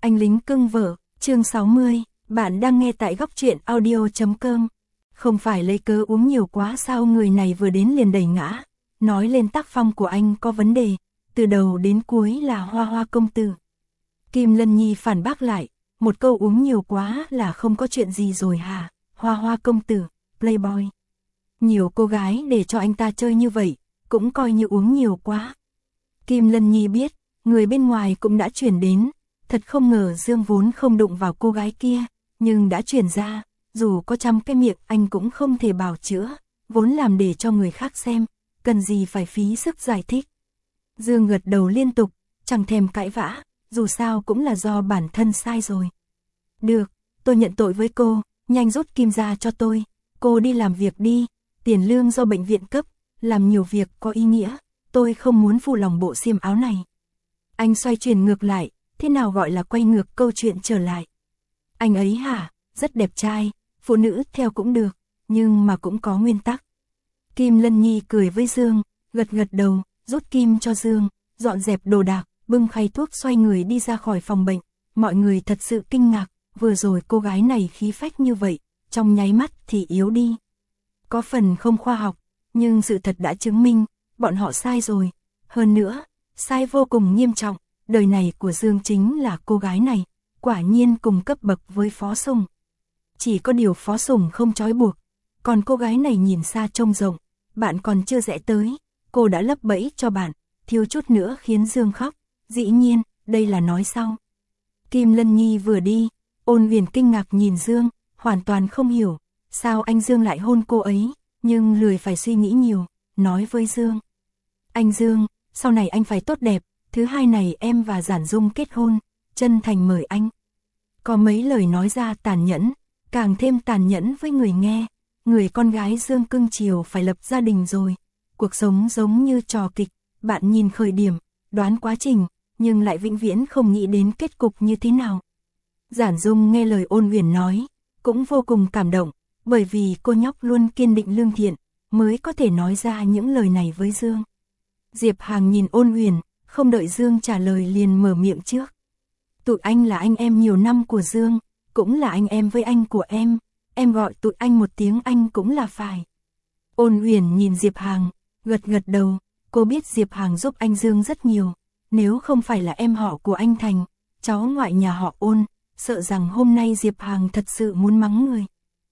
Anh lính cưng vợ, chương 60, bạn đang nghe tại góc truyện audio.com. Không phải lấy cớ uống nhiều quá sao người này vừa đến liền đẩy ngã, nói lên tác phong của anh có vấn đề, từ đầu đến cuối là Hoa Hoa công tử. Kim Lân Nhi phản bác lại, một câu uống nhiều quá là không có chuyện gì rồi hả, Hoa Hoa công tử, playboy. Nhiều cô gái để cho anh ta chơi như vậy, cũng coi như uống nhiều quá. Kim Lân Nhi biết, người bên ngoài cũng đã chuyển đến, thật không ngờ Dương vốn không đụng vào cô gái kia, nhưng đã chuyển ra, dù có trăm cái miệng anh cũng không thể bào chữa, vốn làm để cho người khác xem, cần gì phải phí sức giải thích. Dương gật đầu liên tục, chẳng thèm cãi vã, dù sao cũng là do bản thân sai rồi. Được, tôi nhận tội với cô, nhanh rút kim ra cho tôi, cô đi làm việc đi, tiền lương do bệnh viện cấp, làm nhiều việc có ý nghĩa, tôi không muốn phụ lòng bộ xiêm áo này. Anh xoay chuyển ngược lại, thế nào gọi là quay ngược câu chuyện trở lại. Anh ấy hả, rất đẹp trai, phụ nữ theo cũng được, nhưng mà cũng có nguyên tắc. Kim Lân Nhi cười với Dương, gật gật đầu, rút kim cho Dương, dọn dẹp đồ đạc, bưng khay thuốc xoay người đi ra khỏi phòng bệnh. Mọi người thật sự kinh ngạc, vừa rồi cô gái này khí phách như vậy, trong nháy mắt thì yếu đi. Có phần không khoa học, nhưng sự thật đã chứng minh, bọn họ sai rồi. Hơn nữa, sai vô cùng nghiêm trọng, đời này của Dương chính là cô gái này, quả nhiên cùng cấp bậc với Phó Sùng. Chỉ có điều Phó Sùng không trói buộc, còn cô gái này nhìn xa trông rộng, bạn còn chưa rẽ tới, cô đã lấp bẫy cho bạn, thiếu chút nữa khiến Dương khóc, dĩ nhiên, đây là nói sau. Kim Lân Nhi vừa đi, Ôn Huyền kinh ngạc nhìn Dương, hoàn toàn không hiểu, sao anh Dương lại hôn cô ấy, nhưng lười phải suy nghĩ nhiều, nói với Dương. Anh Dương, sau này anh phải tốt đẹp, thứ hai này em và Giản Dung kết hôn, chân thành mời anh. Có mấy lời nói ra tàn nhẫn, càng thêm tàn nhẫn với người nghe, người con gái Dương cưng chiều phải lập gia đình rồi. Cuộc sống giống như trò kịch, bạn nhìn khởi điểm, đoán quá trình, nhưng lại vĩnh viễn không nghĩ đến kết cục như thế nào. Giản Dung nghe lời Ôn Huyền nói, cũng vô cùng cảm động, bởi vì cô nhóc luôn kiên định lương thiện, mới có thể nói ra những lời này với Dương. Diệp Hàng nhìn Ôn Huyền, không đợi Dương trả lời liền mở miệng trước. Tụi anh là anh em nhiều năm của Dương, cũng là anh em với anh của em gọi tụi anh một tiếng anh cũng là phải. Ôn Huyền nhìn Diệp Hàng, gật gật đầu, cô biết Diệp Hàng giúp anh Dương rất nhiều, nếu không phải là em họ của anh Thành, cháu ngoại nhà họ Ôn, sợ rằng hôm nay Diệp Hàng thật sự muốn mắng người.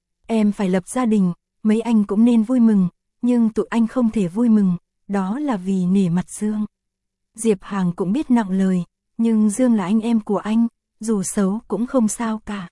Em phải lập gia đình, mấy anh cũng nên vui mừng, nhưng tụi anh không thể vui mừng, đó là vì nể mặt Dương. Diệp Hàng cũng biết nặng lời, nhưng Dương là anh em của anh, dù xấu cũng không sao cả.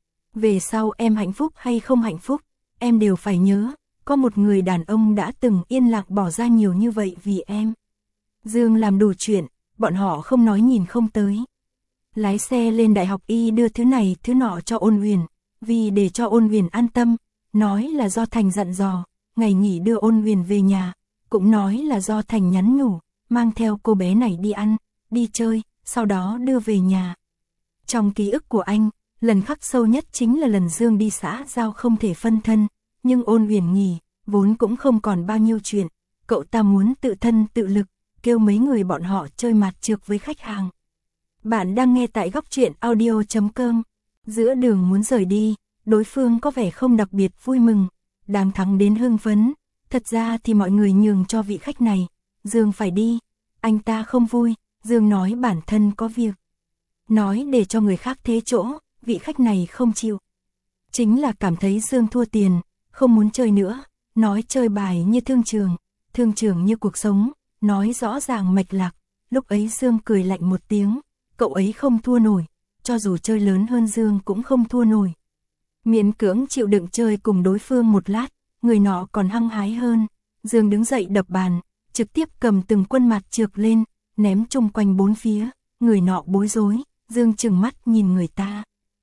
Về sau em hạnh phúc hay không hạnh phúc, em đều phải nhớ, có một người đàn ông đã từng yên lặng bỏ ra nhiều như vậy vì em. Dương làm đủ chuyện, bọn họ không nói nhìn không tới. Lái xe lên đại học Y đưa thứ này thứ nọ cho Ôn Huyền, vì để cho Ôn Huyền an tâm, nói là do Thành dặn dò, ngày nghỉ đưa Ôn Huyền về nhà, cũng nói là do Thành nhắn nhủ, mang theo cô bé này đi ăn, đi chơi, sau đó đưa về nhà. Trong ký ức của anh, lần khắc sâu nhất chính là lần Dương đi xã giao không thể phân thân, nhưng Ôn Huyền nghỉ, vốn cũng không còn bao nhiêu chuyện, cậu ta muốn tự thân tự lực, kêu mấy người bọn họ chơi mạt trược với khách hàng. Bạn đang nghe tại góc truyện audio.com. Giữa đường muốn rời đi, đối phương có vẻ không đặc biệt vui mừng, đang thắng đến hưng phấn. Thật ra thì mọi người nhường cho vị khách này, Dương phải đi. Anh ta không vui, Dương nói bản thân có việc. Nói để cho người khác thế chỗ, vị khách này không chịu. Chính là cảm thấy Dương thua tiền, không muốn chơi nữa, nói chơi bài như thương trường như cuộc sống, nói rõ ràng mạch lạc. Lúc ấy Dương cười lạnh một tiếng, cậu ấy không thua nổi, cho dù chơi lớn hơn Dương cũng không thua nổi. Miễn cưỡng chịu đựng chơi cùng đối phương một lát, người nọ còn hăng hái hơn. Dương đứng dậy đập bàn, trực tiếp cầm từng quân mặt trược lên, ném chung quanh bốn phía, người nọ bối rối, Dương trừng mắt nhìn người ta.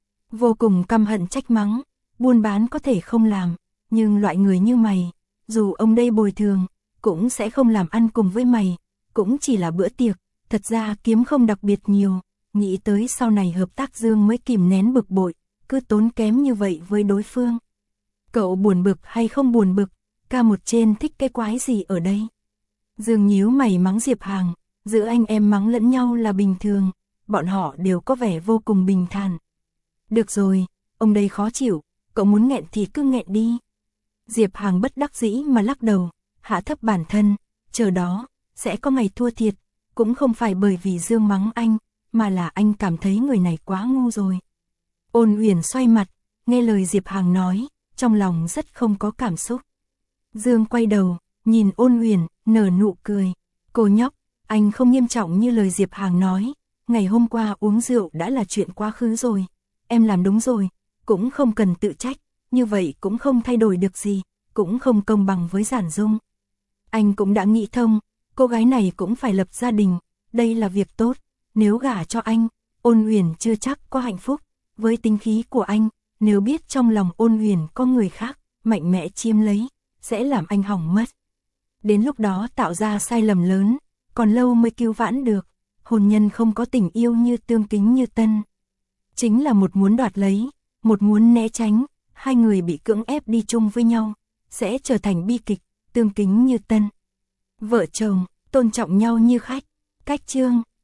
Vô cùng căm hận trách mắng, buôn bán có thể không làm, nhưng loại người như mày, dù ông đây bồi thường, cũng sẽ không làm ăn cùng với mày, cũng chỉ là bữa tiệc, thật ra kiếm không đặc biệt nhiều, nghĩ tới sau này hợp tác Dương mới kìm nén bực bội, cứ tốn kém như vậy với đối phương. Cậu buồn bực hay không buồn bực, ca một trên thích cái quái gì ở đây? Dương nhíu mày mắng Diệp Hàng, giữa anh em mắng lẫn nhau là bình thường, bọn họ đều có vẻ vô cùng bình thản. Được rồi, ông đây khó chịu, cậu muốn nghẹn thì cứ nghẹn đi. Diệp Hàng bất đắc dĩ mà lắc đầu, hạ thấp bản thân, chờ đó, sẽ có ngày thua thiệt, cũng không phải bởi vì Dương mắng anh, mà là anh cảm thấy người này quá ngu rồi. Ôn Uyển xoay mặt, nghe lời Diệp Hàng nói, trong lòng rất không có cảm xúc. Dương quay đầu, nhìn Ôn Uyển, nở nụ cười. Cô nhóc, anh không nghiêm trọng như lời Diệp Hàng nói, ngày hôm qua uống rượu đã là chuyện quá khứ rồi. Em làm đúng rồi, cũng không cần tự trách, như vậy cũng không thay đổi được gì, cũng không công bằng với Giản Dung. Anh cũng đã nghĩ thông, cô gái này cũng phải lập gia đình, đây là việc tốt, nếu gả cho anh, Ôn Uyển chưa chắc có hạnh phúc, với tính khí của anh, nếu biết trong lòng Ôn Uyển có người khác, mạnh mẽ chiếm lấy, sẽ làm anh hỏng mất. Đến lúc đó tạo ra sai lầm lớn, còn lâu mới cứu vãn được, hôn nhân không có tình yêu như Tương Kính Như Tân. Chính là một muốn đoạt lấy, một muốn né tránh, hai người bị cưỡng ép đi chung với nhau, sẽ trở thành bi kịch, Tương Kính Như Tân. Vợ chồng, tôn trọng nhau như khách, cách chương.